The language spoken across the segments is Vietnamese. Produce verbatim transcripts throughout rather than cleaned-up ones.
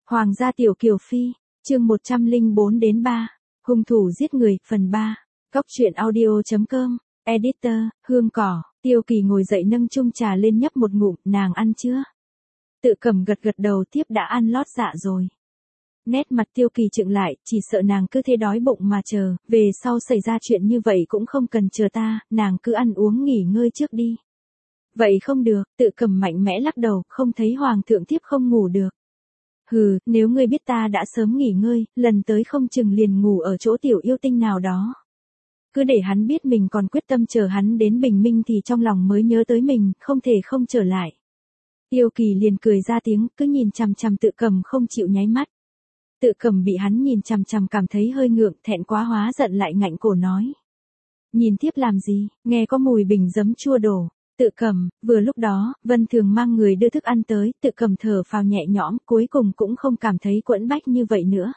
Hoàng gia tiểu kiều phi, chương một trăm lẻ bốn đến ba, hung thủ giết người, phần ba. Cóc truyện audio chấm com, editor, Hương Cỏ. Tiêu Kỳ ngồi dậy nâng chung trà lên nhấp một ngụm, nàng ăn chưa? Tự Cầm gật gật đầu, tiếp đã ăn lót dạ rồi. Nét mặt Tiêu Kỳ chững lại, chỉ sợ nàng cứ thế đói bụng mà chờ, về sau xảy ra chuyện như vậy cũng không cần chờ ta, nàng cứ ăn uống nghỉ ngơi trước đi. Vậy không được, Tự Cầm mạnh mẽ lắc đầu, không thấy hoàng thượng tiếp không ngủ được. Hừ, nếu ngươi biết ta đã sớm nghỉ ngơi, lần tới không chừng liền ngủ ở chỗ tiểu yêu tinh nào đó. Cứ để hắn biết mình còn quyết tâm chờ hắn đến bình minh thì trong lòng mới nhớ tới mình, không thể không trở lại. Tiêu Kỳ liền cười ra tiếng, cứ nhìn chằm chằm Tự Cầm không chịu nháy mắt. Tự Cầm bị hắn nhìn chằm chằm cảm thấy hơi ngượng, thẹn quá hóa giận lại ngạnh cổ nói. Nhìn tiếp làm gì, nghe có mùi bình giấm chua đổ. Tự Cầm, vừa lúc đó, Vân Thường mang người đưa thức ăn tới, Tự Cầm thở phào nhẹ nhõm, cuối cùng cũng không cảm thấy quẫn bách như vậy nữa.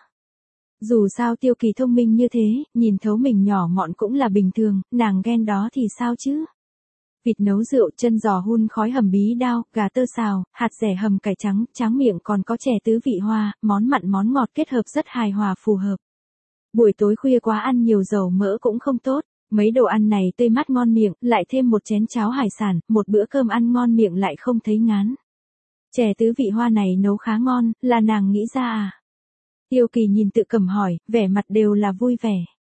Dù sao Tiêu Kỳ thông minh như thế, nhìn thấu mình nhỏ mọn cũng là bình thường, nàng ghen đó thì sao chứ? Vịt nấu rượu, chân giò hun khói hầm bí đao, gà tơ xào, hạt dẻ hầm cải trắng, tráng miệng còn có chè tứ vị hoa, món mặn món ngọt kết hợp rất hài hòa phù hợp. Buổi tối khuya quá ăn nhiều dầu mỡ cũng không tốt. Mấy đồ ăn này tươi mát ngon miệng, lại thêm một chén cháo hải sản, một bữa cơm ăn ngon miệng lại không thấy ngán. Chè tứ vị hoa này nấu khá ngon, là nàng nghĩ ra à? Tiêu Kỳ nhìn Tự Cầm hỏi, vẻ mặt đều là vui vẻ.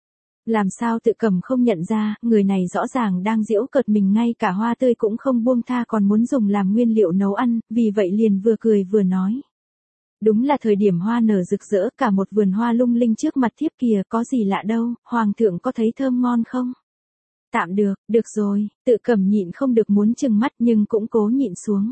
Làm sao Tự Cầm không nhận ra, người này rõ ràng đang giễu cợt mình, ngay cả hoa tươi cũng không buông tha còn muốn dùng làm nguyên liệu nấu ăn, vì vậy liền vừa cười vừa nói. Đúng là thời điểm hoa nở rực rỡ, cả một vườn hoa lung linh trước mặt thiếp kìa, có gì lạ đâu, hoàng thượng có thấy thơm ngon không? Tạm được, được rồi, Tự Cầm nhịn không được muốn trừng mắt nhưng cũng cố nhịn xuống.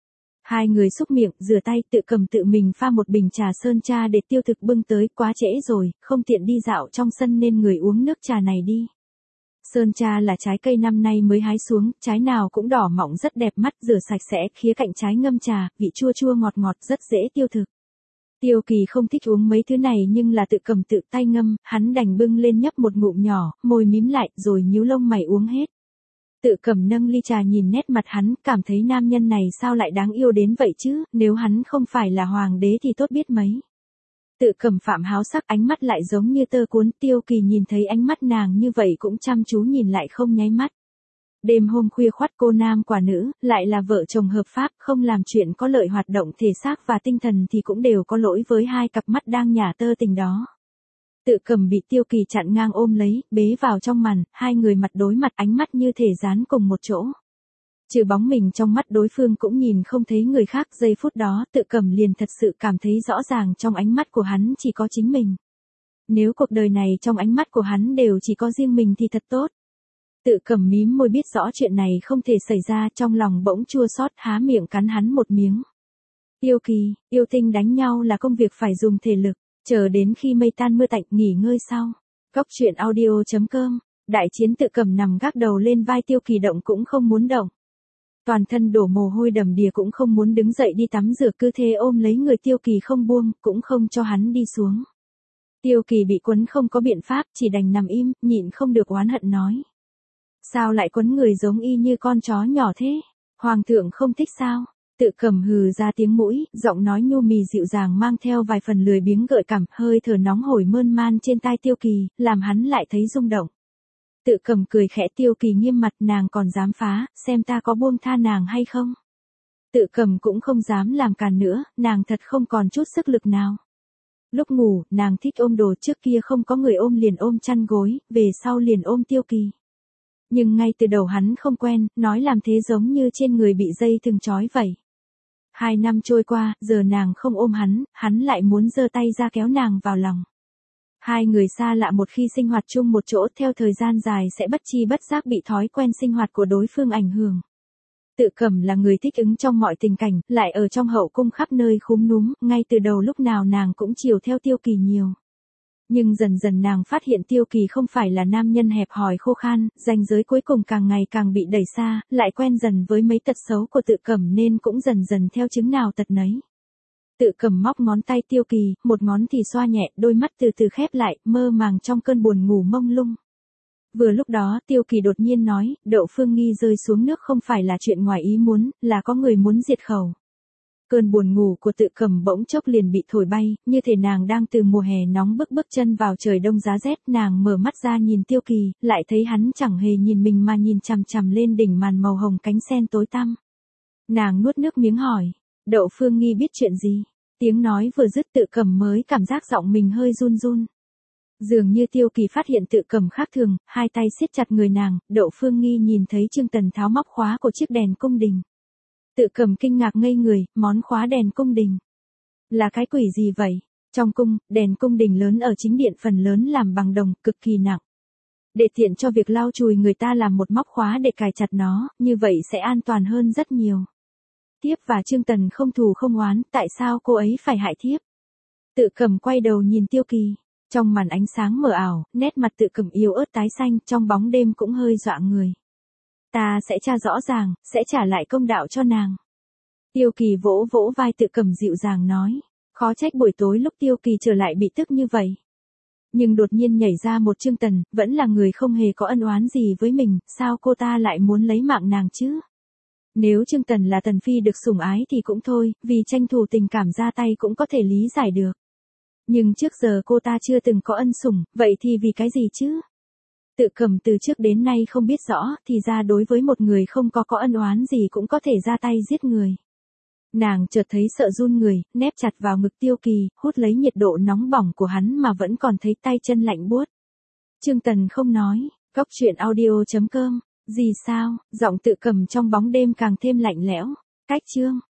Hai người xúc miệng, rửa tay, Tự Cầm tự mình pha một bình trà sơn cha để Tiêu Thực bưng tới, quá trễ rồi, không tiện đi dạo trong sân nên người uống nước trà này đi. Sơn cha là trái cây năm nay mới hái xuống, trái nào cũng đỏ mọng rất đẹp mắt, rửa sạch sẽ, khía cạnh trái ngâm trà, vị chua chua ngọt ngọt rất dễ tiêu thực. Tiêu Kỳ không thích uống mấy thứ này nhưng là Tự Cầm tự tay ngâm, hắn đành bưng lên nhấp một ngụm nhỏ, môi mím lại rồi nhíu lông mày uống hết. Tự Cầm nâng ly trà nhìn nét mặt hắn, cảm thấy nam nhân này sao lại đáng yêu đến vậy chứ, nếu hắn không phải là hoàng đế thì tốt biết mấy. Tự Cầm phạm háo sắc, ánh mắt lại giống như tơ cuốn, Tiêu Kỳ nhìn thấy ánh mắt nàng như vậy cũng chăm chú nhìn lại không nháy mắt. Đêm hôm khuya khoắt cô nam quả nữ, lại là vợ chồng hợp pháp, không làm chuyện có lợi hoạt động thể xác và tinh thần thì cũng đều có lỗi với hai cặp mắt đang nhả tơ tình đó. Tự Cầm bị Tiêu Kỳ chặn ngang ôm lấy, bế vào trong màn, hai người mặt đối mặt, ánh mắt như thể dán cùng một chỗ. Trừ bóng mình trong mắt đối phương cũng nhìn không thấy người khác, giây phút đó Tự Cầm liền thật sự cảm thấy rõ ràng trong ánh mắt của hắn chỉ có chính mình. Nếu cuộc đời này trong ánh mắt của hắn đều chỉ có riêng mình thì thật tốt. Tự Cầm mím môi biết rõ chuyện này không thể xảy ra, trong lòng bỗng chua xót, há miệng cắn hắn một miếng. Tiêu Kỳ, yêu tinh đánh nhau là công việc phải dùng thể lực, chờ đến khi mây tan mưa tạnh nghỉ ngơi sau. Cóc truyện audio chấm com, đại chiến Tự Cầm nằm gác đầu lên vai Tiêu Kỳ, động cũng không muốn động. Toàn thân đổ mồ hôi đầm đìa cũng không muốn đứng dậy đi tắm rửa, cứ thế ôm lấy người Tiêu Kỳ không buông, cũng không cho hắn đi xuống. Tiêu Kỳ bị quấn không có biện pháp, chỉ đành nằm im, nhịn không được oán hận nói. Sao lại quấn người giống y như con chó nhỏ thế? Hoàng thượng không thích sao? Tự Cầm hừ ra tiếng mũi, giọng nói nhu mì dịu dàng mang theo vài phần lười biếng gợi cảm, hơi thở nóng hổi mơn man trên tai Tiêu Kỳ, làm hắn lại thấy rung động. Tự Cầm cười khẽ, Tiêu Kỳ nghiêm mặt, nàng còn dám phá, xem ta có buông tha nàng hay không? Tự Cầm cũng không dám làm càn nữa, nàng thật không còn chút sức lực nào. Lúc ngủ, nàng thích ôm đồ, trước kia không có người ôm liền ôm chăn gối, về sau liền ôm Tiêu Kỳ. Nhưng ngay từ đầu hắn không quen, nói làm thế giống như trên người bị dây thừng trói vậy. Hai năm trôi qua, giờ nàng không ôm hắn, hắn lại muốn giơ tay ra kéo nàng vào lòng. Hai người xa lạ một khi sinh hoạt chung một chỗ, theo thời gian dài sẽ bất chi bất giác bị thói quen sinh hoạt của đối phương ảnh hưởng. Tự Cầm là người thích ứng trong mọi tình cảnh, lại ở trong hậu cung khắp nơi khúm núm, ngay từ đầu lúc nào nàng cũng chiều theo Tiêu Kỳ nhiều. Nhưng dần dần nàng phát hiện Tiêu Kỳ không phải là nam nhân hẹp hòi khô khan, ranh giới cuối cùng càng ngày càng bị đẩy xa, lại quen dần với mấy tật xấu của Tự Cầm nên cũng dần dần theo chứng nào tật nấy. Tự Cầm móc ngón tay Tiêu Kỳ, một ngón thì xoa nhẹ, đôi mắt từ từ khép lại, mơ màng trong cơn buồn ngủ mông lung. Vừa lúc đó Tiêu Kỳ đột nhiên nói, Đậu Phương Nghi rơi xuống nước không phải là chuyện ngoài ý muốn, là có người muốn diệt khẩu. Cơn buồn ngủ của Tự Cầm bỗng chốc liền bị thổi bay, như thể nàng đang từ mùa hè nóng bức bước chân vào trời đông giá rét. Nàng mở mắt ra nhìn Tiêu Kỳ, lại thấy hắn chẳng hề nhìn mình mà nhìn chằm chằm lên đỉnh màn màu hồng cánh sen tối tăm. Nàng nuốt nước miếng hỏi, Đậu Phương Nghi biết chuyện gì? Tiếng nói vừa dứt Tự Cầm mới cảm giác giọng mình hơi run run. Dường như Tiêu Kỳ phát hiện Tự Cầm khác thường, hai tay siết chặt người nàng. Đậu Phương Nghi nhìn thấy Trương Tần tháo móc khóa của chiếc đèn cung đình. Tự Cầm kinh ngạc ngây người, món khóa đèn cung đình. Là cái quỷ gì vậy? Trong cung, đèn cung đình lớn ở chính điện phần lớn làm bằng đồng, cực kỳ nặng. Để tiện cho việc lau chùi người ta làm một móc khóa để cài chặt nó, như vậy sẽ an toàn hơn rất nhiều. Thiếp và Trương Tần không thù không oán, tại sao cô ấy phải hại thiếp? Tự Cầm quay đầu nhìn Tiêu Kỳ. Trong màn ánh sáng mờ ảo, nét mặt Tự Cầm yếu ớt tái xanh, trong bóng đêm cũng hơi dọa người. Ta sẽ tra rõ ràng, sẽ trả lại công đạo cho nàng. Tiêu Kỳ vỗ vỗ vai Tự Cầm dịu dàng nói. Khó trách buổi tối lúc Tiêu Kỳ trở lại bị tức như vậy. Nhưng đột nhiên nhảy ra một Trương Tần, vẫn là người không hề có ân oán gì với mình, sao cô ta lại muốn lấy mạng nàng chứ? Nếu Trương Tần là Tần Phi được sủng ái thì cũng thôi, vì tranh thủ tình cảm ra tay cũng có thể lý giải được. Nhưng trước giờ cô ta chưa từng có ân sủng, vậy thì vì cái gì chứ? Tự Cầm từ trước đến nay không biết rõ, thì ra đối với một người không có có ân oán gì cũng có thể ra tay giết người. Nàng chợt thấy sợ run người, nép chặt vào ngực Tiêu Kỳ, hút lấy nhiệt độ nóng bỏng của hắn mà vẫn còn thấy tay chân lạnh buốt. Trương Tần không nói, góc truyện audio chấm com, gì sao, giọng Tự Cầm trong bóng đêm càng thêm lạnh lẽo, cách chương.